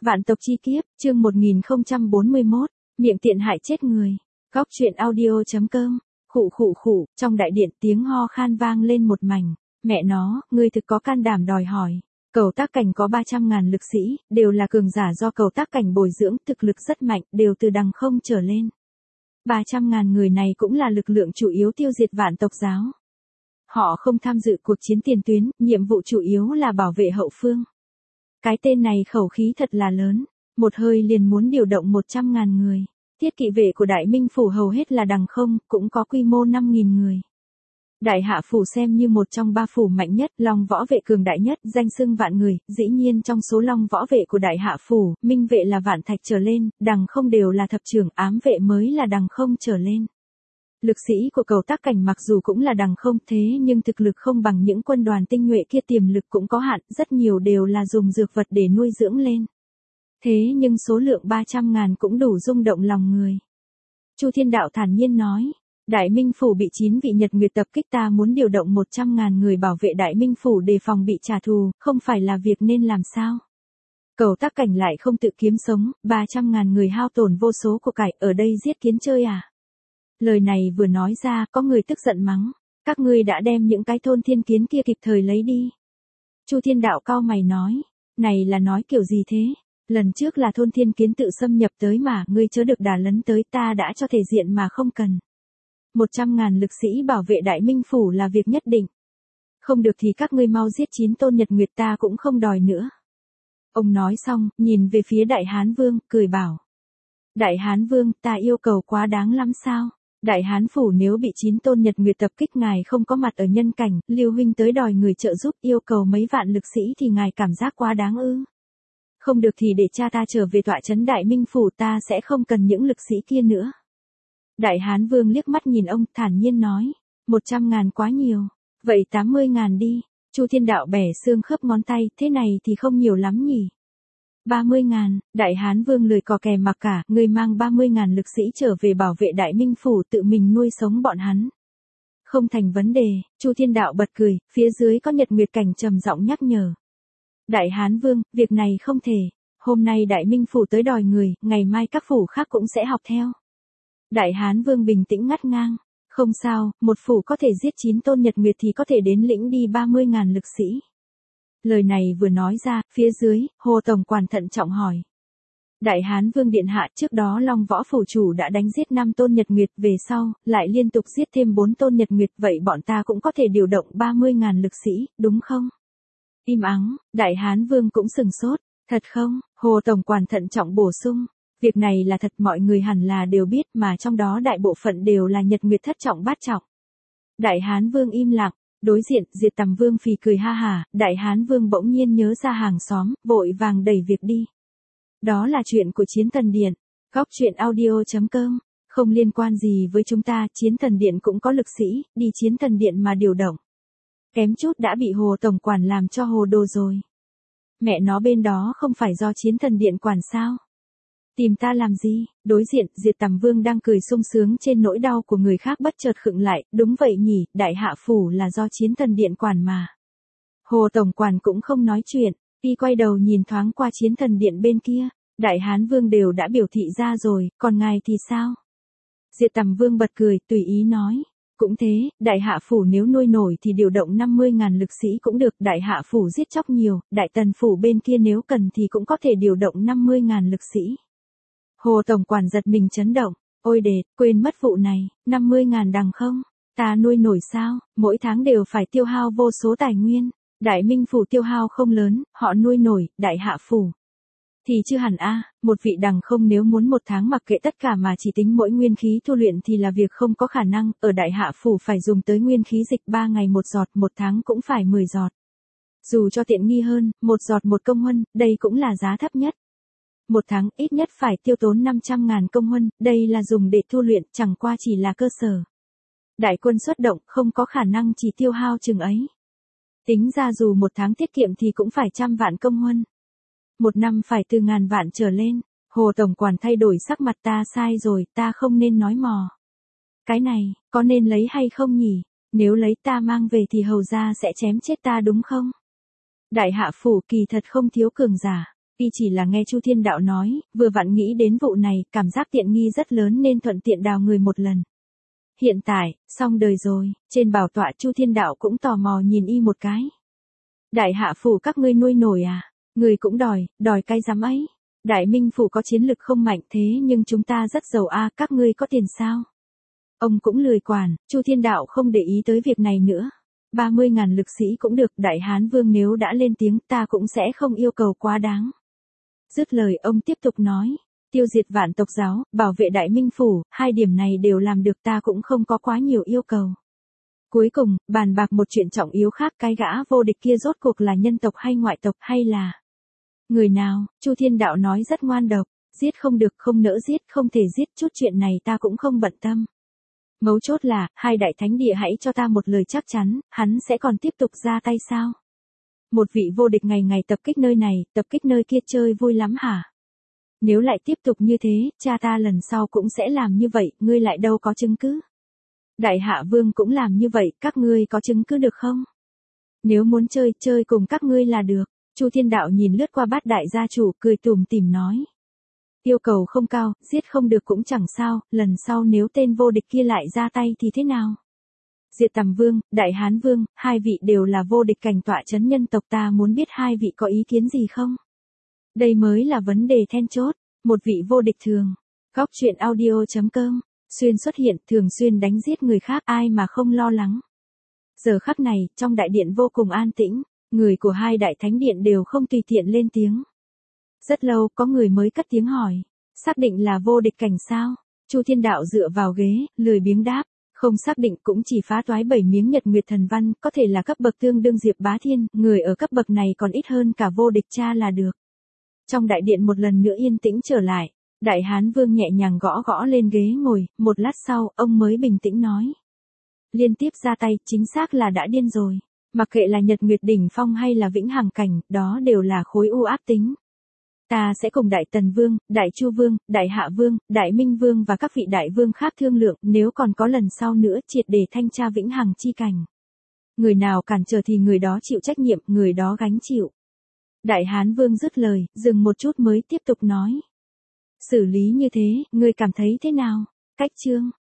Vạn tộc chi kiếp, chương 1041, miệng tiện hại chết người. Góc truyện audio.com. Khụ khụ khụ, trong đại điện tiếng ho khan vang lên một mảnh. Mẹ nó, ngươi thực có can đảm đòi hỏi. Cầu Tác Cảnh có 300.000 lực sĩ, đều là cường giả do Cầu Tác Cảnh bồi dưỡng, thực lực rất mạnh, đều từ đằng không trở lên. 300.000 người này cũng là lực lượng chủ yếu tiêu diệt Vạn tộc giáo. Họ không tham dự cuộc chiến tiền tuyến, nhiệm vụ chủ yếu là bảo vệ hậu phương. Cái tên này khẩu khí thật là lớn, một hơi liền muốn điều động 100.000 người. Thiết kỵ vệ của Đại Minh Phủ hầu hết là đằng không, cũng có quy mô 5.000 người. Đại Hạ Phủ xem như một trong 3 phủ mạnh nhất, Long Võ vệ cường đại nhất, danh xưng vạn người, dĩ nhiên trong số Long Võ vệ của Đại Hạ Phủ, Minh vệ là vạn thạch trở lên, đằng không đều là thập trưởng, ám vệ mới là đằng không trở lên. Lực sĩ của Cầu Tác Cảnh mặc dù cũng là đằng không thế nhưng thực lực không bằng những quân đoàn tinh nhuệ kia, tiềm lực cũng có hạn, rất nhiều đều là dùng dược vật để nuôi dưỡng lên. Thế nhưng số lượng 300.000 cũng đủ rung động lòng người. Chu Thiên Đạo thản nhiên nói, Đại Minh Phủ bị 9 vị Nhật Nguyệt tập kích, ta muốn điều động 100.000 người bảo vệ Đại Minh Phủ đề phòng bị trả thù, không phải là việc nên làm sao? Cầu Tác Cảnh lại không tự kiếm sống, 300.000 người hao tổn vô số của cải, ở đây giết kiến chơi à? Lời này vừa nói ra, có người tức giận mắng, các ngươi đã đem những cái thôn thiên kiến kia kịp thời lấy đi. Chu Thiên Đạo cau mày nói, này là nói kiểu gì thế? Lần trước là thôn thiên kiến tự xâm nhập tới mà, ngươi chớ được đả lấn tới, ta đã cho thể diện mà không cần. 100.000 lực sĩ bảo vệ Đại Minh Phủ là việc nhất định. Không được thì các ngươi mau giết 9 tôn Nhật Nguyệt, ta cũng không đòi nữa. Ông nói xong, nhìn về phía Đại Hán Vương, cười bảo. Đại Hán Vương, ta yêu cầu quá đáng lắm sao? Đại Hán Phủ nếu bị 9 tôn Nhật Nguyệt tập kích, ngài không có mặt ở nhân cảnh, Lưu huynh tới đòi người trợ giúp, yêu cầu mấy vạn lực sĩ thì ngài cảm giác quá đáng ư? Không được thì để cha ta trở về tọa trấn Đại Minh Phủ, ta sẽ không cần những lực sĩ kia nữa. Đại Hán Vương liếc mắt nhìn ông, thản nhiên nói, 100.000 quá nhiều, vậy 80.000 đi. Chu Thiên Đạo bẻ xương khớp ngón tay, thế này thì không nhiều lắm nhỉ. 30.000, Đại Hán Vương lười cò kè mặc cả, người mang 30.000 lực sĩ trở về bảo vệ Đại Minh Phủ, tự mình nuôi sống bọn hắn. Không thành vấn đề, Chu Thiên Đạo bật cười, phía dưới có Nhật Nguyệt Cảnh trầm giọng nhắc nhở. Đại Hán Vương, việc này không thể, hôm nay Đại Minh Phủ tới đòi người, ngày mai các phủ khác cũng sẽ học theo. Đại Hán Vương bình tĩnh ngắt ngang, không sao, một phủ có thể giết 9 tôn Nhật Nguyệt thì có thể đến lĩnh đi 30.000 lực sĩ. Lời này vừa nói ra, phía dưới, Hồ Tổng Quản thận trọng hỏi. Đại Hán Vương điện hạ, trước đó Long Võ Phủ chủ đã đánh giết 5 tôn Nhật Nguyệt, về sau, lại liên tục giết thêm 4 tôn Nhật Nguyệt, vậy bọn ta cũng có thể điều động 30.000 lực sĩ, đúng không? Im ắng, Đại Hán Vương cũng sừng sốt, thật không? Hồ Tổng Quản thận trọng bổ sung. Việc này là thật, mọi người hẳn là đều biết, mà trong đó đại bộ phận đều là Nhật Nguyệt thất trọng bát trọng. Đại Hán Vương im lặng, đối diện, Diệt Tầm Vương phì cười ha hả, Đại Hán Vương bỗng nhiên nhớ ra hàng xóm, vội vàng đẩy việc đi. Đó là chuyện của Chiến Thần Điện, góc truyện audio.com, không liên quan gì với chúng ta, Chiến Thần Điện cũng có lực sĩ, đi Chiến Thần Điện mà điều động. Kém chút đã bị Hồ Tổng Quản làm cho hồ đồ rồi. Mẹ nó, bên đó không phải do Chiến Thần Điện quản sao? Tìm ta làm gì? Đối diện, Diệt Tầm Vương đang cười sung sướng trên nỗi đau của người khác bất chợt khựng lại, đúng vậy nhỉ, Đại Hạ Phủ là do Chiến Thần Điện quản mà. Hồ Tổng Quản cũng không nói chuyện, y quay đầu nhìn thoáng qua Chiến Thần Điện bên kia, Đại Hán Vương đều đã biểu thị ra rồi, còn ngài thì sao? Diệt Tầm Vương bật cười, tùy ý nói. Cũng thế, Đại Hạ Phủ nếu nuôi nổi thì điều động 50.000 lực sĩ cũng được, Đại Hạ Phủ giết chóc nhiều, Đại Tần Phủ bên kia nếu cần thì cũng có thể điều động 50.000 lực sĩ. Hồ Tổng Quản giật mình chấn động, ôi đệt, quên mất vụ này, 50.000 đằng không? Ta nuôi nổi sao, mỗi tháng đều phải tiêu hao vô số tài nguyên, Đại Minh Phủ tiêu hao không lớn, họ nuôi nổi, Đại Hạ Phủ. Thì chưa hẳn a, một vị đằng không nếu muốn một tháng mặc kệ tất cả mà chỉ tính mỗi nguyên khí tu luyện thì là việc không có khả năng, ở Đại Hạ Phủ phải dùng tới nguyên khí dịch 3 ngày một giọt, một tháng cũng phải 10 giọt. Dù cho tiện nghi hơn, một giọt một công huân, đây cũng là giá thấp nhất. Một tháng ít nhất phải tiêu tốn 500.000 công huân, đây là dùng để tu luyện, chẳng qua chỉ là cơ sở. Đại quân xuất động, không có khả năng chỉ tiêu hao chừng ấy. Tính ra dù một tháng tiết kiệm thì cũng phải 100 vạn công huân. Một năm phải từ ngàn vạn trở lên. Hồ Tổng Quản thay đổi sắc mặt, ta sai rồi, ta không nên nói mò. Cái này, có nên lấy hay không nhỉ? Nếu lấy ta mang về thì hầu gia sẽ chém chết ta đúng không? Đại Hạ Phủ kỳ thật không thiếu cường giả. Y chỉ là nghe Chu Thiên Đạo nói, vừa vặn nghĩ đến vụ này, cảm giác tiện nghi rất lớn nên thuận tiện đào người một lần. Hiện tại, xong đời rồi, trên bảo tọa Chu Thiên Đạo cũng tò mò nhìn Y một cái. Đại hạ phủ các ngươi nuôi nổi à? Người cũng đòi cái dám ấy. Đại Minh phủ có chiến lực không mạnh thế nhưng chúng ta rất giàu a, các ngươi có tiền sao? Ông cũng lười quản, Chu Thiên Đạo không để ý tới việc này nữa. 30.000 lực sĩ cũng được, Đại Hán Vương nếu đã lên tiếng ta cũng sẽ không yêu cầu quá đáng. Dứt lời ông tiếp tục nói, tiêu diệt vạn tộc giáo, bảo vệ Đại Minh phủ, hai điểm này đều làm được, ta cũng không có quá nhiều yêu cầu. Cuối cùng, bàn bạc một chuyện trọng yếu khác, cái gã vô địch kia rốt cuộc là nhân tộc hay ngoại tộc hay là người nào? Chu Thiên Đạo nói rất ngoan độc, giết không được, không nỡ giết, không thể giết, chút chuyện này ta cũng không bận tâm. Mấu chốt là, hai đại thánh địa hãy cho ta một lời chắc chắn, hắn sẽ còn tiếp tục ra tay sao? Một vị vô địch ngày ngày tập kích nơi này, tập kích nơi kia chơi vui lắm hả? Nếu lại tiếp tục như thế, cha ta lần sau cũng sẽ làm như vậy, ngươi lại đâu có chứng cứ? Đại Hạ Vương cũng làm như vậy, các ngươi có chứng cứ được không? Nếu muốn chơi cùng các ngươi là được. Chu Thiên Đạo nhìn lướt qua Bát đại gia chủ, cười tủm tỉm nói. Yêu cầu không cao, giết không được cũng chẳng sao, lần sau nếu tên vô địch kia lại ra tay thì thế nào? Diệt Tầm Vương, Đại Hán Vương, hai vị đều là vô địch cảnh tọa chấn nhân tộc, ta muốn biết hai vị có ý kiến gì không? Đây mới là vấn đề then chốt. Một vị vô địch thường. Góc truyện audio.com. Xuyên xuất hiện, thường xuyên đánh giết người khác, ai mà không lo lắng. Giờ khắc này, trong đại điện vô cùng an tĩnh, người của hai đại thánh điện đều không tùy tiện lên tiếng. Rất lâu, có người mới cất tiếng hỏi. Xác định là vô địch cảnh sao? Chu Thiên Đạo dựa vào ghế, lười biếng đáp. Không xác định, cũng chỉ phá toái 7 miếng Nhật Nguyệt Thần Văn, có thể là cấp bậc tương đương Diệp Bá Thiên, người ở cấp bậc này còn ít hơn cả vô địch cha là được. Trong đại điện một lần nữa yên tĩnh trở lại, Đại Hán Vương nhẹ nhàng gõ gõ lên ghế ngồi, một lát sau, ông mới bình tĩnh nói. Liên tiếp ra tay, chính xác là đã điên rồi. Mặc kệ là Nhật Nguyệt đỉnh phong hay là Vĩnh Hằng cảnh, đó đều là khối u ác tính. Ta sẽ cùng Đại Tần Vương, Đại Chu Vương, Đại Hạ Vương, Đại Minh Vương và các vị đại vương khác thương lượng, nếu còn có lần sau nữa triệt để thanh tra Vĩnh Hằng chi cảnh. Người nào cản trở thì người đó chịu trách nhiệm, người đó gánh chịu. Đại Hán Vương dứt lời, dừng một chút mới tiếp tục nói. Xử lý như thế, ngươi cảm thấy thế nào? Cách chương